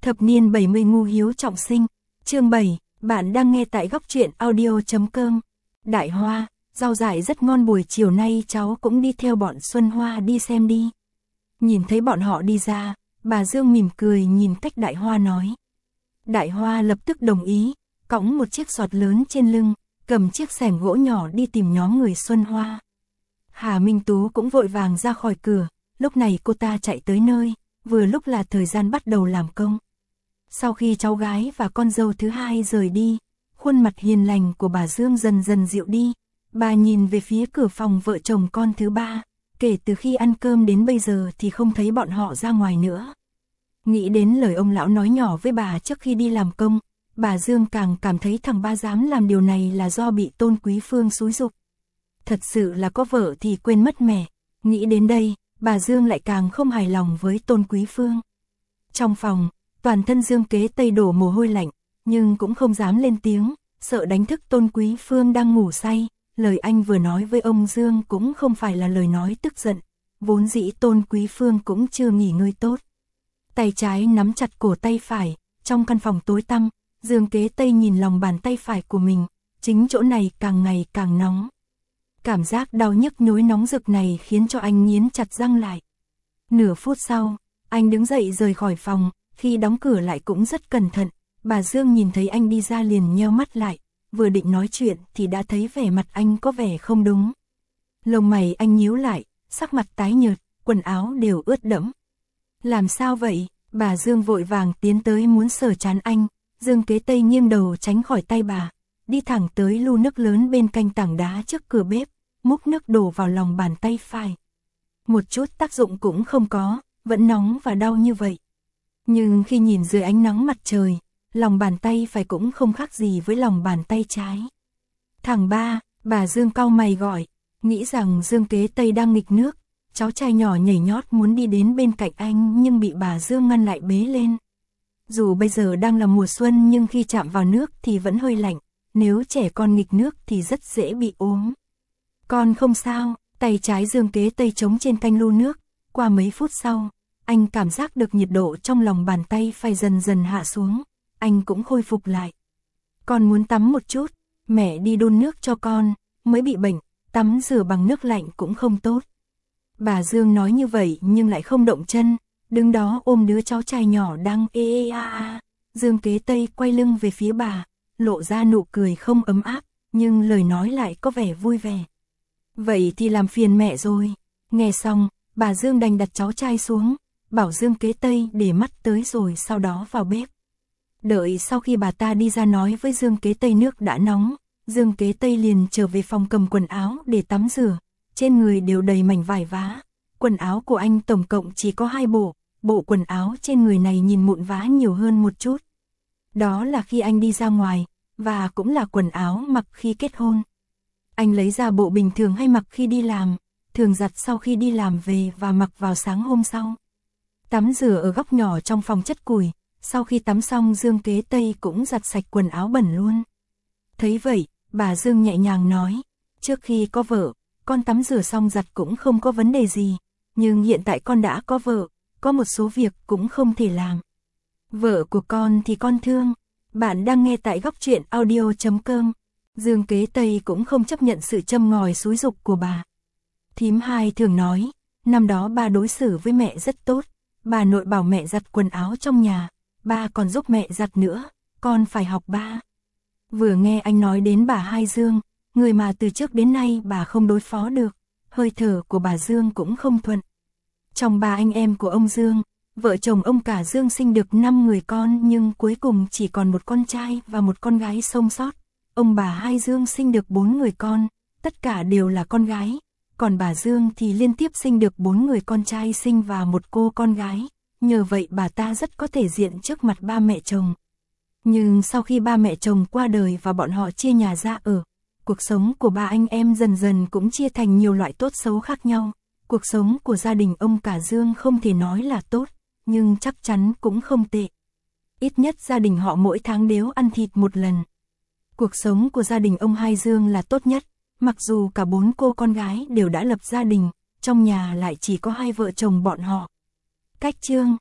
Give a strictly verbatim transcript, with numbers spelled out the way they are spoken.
Thập niên bảy mươi ngu hiếu trọng sinh, chương bảy, bạn đang nghe tại góc truyện audio.com. Đại Hoa, rau dại rất ngon, buổi chiều nay cháu cũng đi theo bọn Xuân Hoa đi xem đi. Nhìn thấy bọn họ đi ra, bà Dương mỉm cười nhìn cách Đại Hoa nói. Đại Hoa lập tức đồng ý, cõng một chiếc giọt lớn trên lưng, cầm chiếc xẻng gỗ nhỏ đi tìm nhóm người Xuân Hoa. Hà Minh Tú cũng vội vàng ra khỏi cửa, lúc này cô ta chạy tới nơi, vừa lúc là thời gian bắt đầu làm công. Sau khi cháu gái và con dâu thứ hai rời đi, khuôn mặt hiền lành của bà Dương dần dần dịu đi, bà nhìn về phía cửa phòng vợ chồng con thứ ba, kể từ khi ăn cơm đến bây giờ thì không thấy bọn họ ra ngoài nữa. Nghĩ đến lời ông lão nói nhỏ với bà trước khi đi làm công, bà Dương càng cảm thấy thằng ba dám làm điều này là do bị Tôn Quý Phương xúi giục. Thật sự là có vợ thì quên mất mẹ, nghĩ đến đây, bà Dương lại càng không hài lòng với Tôn Quý Phương. Trong phòng, toàn thân Dương Kế Tây đổ mồ hôi lạnh, nhưng cũng không dám lên tiếng, sợ đánh thức Tôn Quý Phương đang ngủ say. Lời anh vừa nói với ông Dương cũng không phải là lời nói tức giận, vốn dĩ Tôn Quý Phương cũng chưa nghỉ ngơi tốt. Tay trái nắm chặt cổ tay phải, trong căn phòng tối tăm, Dương Kế Tây nhìn lòng bàn tay phải của mình, chính chỗ này càng ngày càng nóng. Cảm giác đau nhức nhối nóng rực này khiến cho anh nghiến chặt răng lại. Nửa phút sau, anh đứng dậy rời khỏi phòng, khi đóng cửa lại cũng rất cẩn thận, bà Dương nhìn thấy anh đi ra liền nheo mắt lại, vừa định nói chuyện thì đã thấy vẻ mặt anh có vẻ không đúng. Lông mày anh nhíu lại, sắc mặt tái nhợt, quần áo đều ướt đẫm. Làm sao vậy? Bà Dương vội vàng tiến tới muốn sờ trán anh, Dương Kế Tây nghiêng đầu tránh khỏi tay bà, đi thẳng tới lu nước lớn bên cạnh tảng đá trước cửa bếp, múc nước đổ vào lòng bàn tay phải. Một chút tác dụng cũng không có, vẫn nóng và đau như vậy. Nhưng khi nhìn dưới ánh nắng mặt trời, lòng bàn tay phải cũng không khác gì với lòng bàn tay trái. Thằng ba, bà Dương cau mày gọi, nghĩ rằng Dương Kế Tây đang nghịch nước, cháu trai nhỏ nhảy nhót muốn đi đến bên cạnh anh nhưng bị bà Dương ngăn lại bế lên. Dù bây giờ đang là mùa xuân nhưng khi chạm vào nước thì vẫn hơi lạnh, nếu trẻ con nghịch nước thì rất dễ bị ốm. Con không sao, tay trái Dương Kế Tây chống trên canh lu nước, qua mấy phút sau, anh cảm giác được nhiệt độ trong lòng bàn tay phải dần dần hạ xuống, anh cũng khôi phục lại. Con muốn tắm một chút, mẹ đi đun nước cho con, mới bị bệnh, tắm rửa bằng nước lạnh cũng không tốt. Bà Dương nói như vậy nhưng lại không động chân, đứng đó ôm đứa cháu trai nhỏ đang ê ê a a. Dương Kế Tây quay lưng về phía bà, lộ ra nụ cười không ấm áp, nhưng lời nói lại có vẻ vui vẻ. Vậy thì làm phiền mẹ rồi. Nghe xong, bà Dương đành đặt cháu trai xuống, bảo Dương Kế Tây để mắt tới rồi sau đó vào bếp. Đợi sau khi bà ta đi ra nói với Dương Kế Tây nước đã nóng, Dương Kế Tây liền trở về phòng cầm quần áo để tắm rửa, trên người đều đầy mảnh vải vá. Quần áo của anh tổng cộng chỉ có hai bộ, bộ quần áo trên người này nhìn mụn vá nhiều hơn một chút. Đó là khi anh đi ra ngoài, và cũng là quần áo mặc khi kết hôn. Anh lấy ra bộ bình thường hay mặc khi đi làm, thường giặt sau khi đi làm về và mặc vào sáng hôm sau. Tắm rửa ở góc nhỏ trong phòng chất củi, sau khi tắm xong Dương Kế Tây cũng giặt sạch quần áo bẩn luôn. Thấy vậy, bà Dương nhẹ nhàng nói, trước khi có vợ, con tắm rửa xong giặt cũng không có vấn đề gì, nhưng hiện tại con đã có vợ, có một số việc cũng không thể làm. Vợ của con thì con thương. Bạn đang nghe tại góc truyện audio.com. Dương Kế Tây cũng không chấp nhận sự châm ngòi xúi giục của bà. Thím hai thường nói, năm đó ba đối xử với mẹ rất tốt, bà nội bảo mẹ giặt quần áo trong nhà, ba còn giúp mẹ giặt nữa, con phải học ba. Vừa nghe anh nói đến bà Hai Dương, người mà từ trước đến nay bà không đối phó được, hơi thở của bà Dương cũng không thuận. Trong ba anh em của ông Dương, vợ chồng ông cả Dương sinh được năm người con nhưng cuối cùng chỉ còn một con trai và một con gái sống sót. Ông bà Hai Dương sinh được bốn người con, tất cả đều là con gái, còn bà Dương thì liên tiếp sinh được bốn người con trai sinh và một cô con gái, nhờ vậy bà ta rất có thể diện trước mặt ba mẹ chồng. Nhưng sau khi ba mẹ chồng qua đời và bọn họ chia nhà ra ở, cuộc sống của ba anh em dần dần cũng chia thành nhiều loại tốt xấu khác nhau. Cuộc sống của gia đình ông cả Dương không thể nói là tốt, nhưng chắc chắn cũng không tệ. Ít nhất gia đình họ mỗi tháng đều ăn thịt một lần. Cuộc sống của gia đình ông Hai Dương là tốt nhất, mặc dù cả bốn cô con gái đều đã lập gia đình, trong nhà lại chỉ có hai vợ chồng bọn họ. Cách chương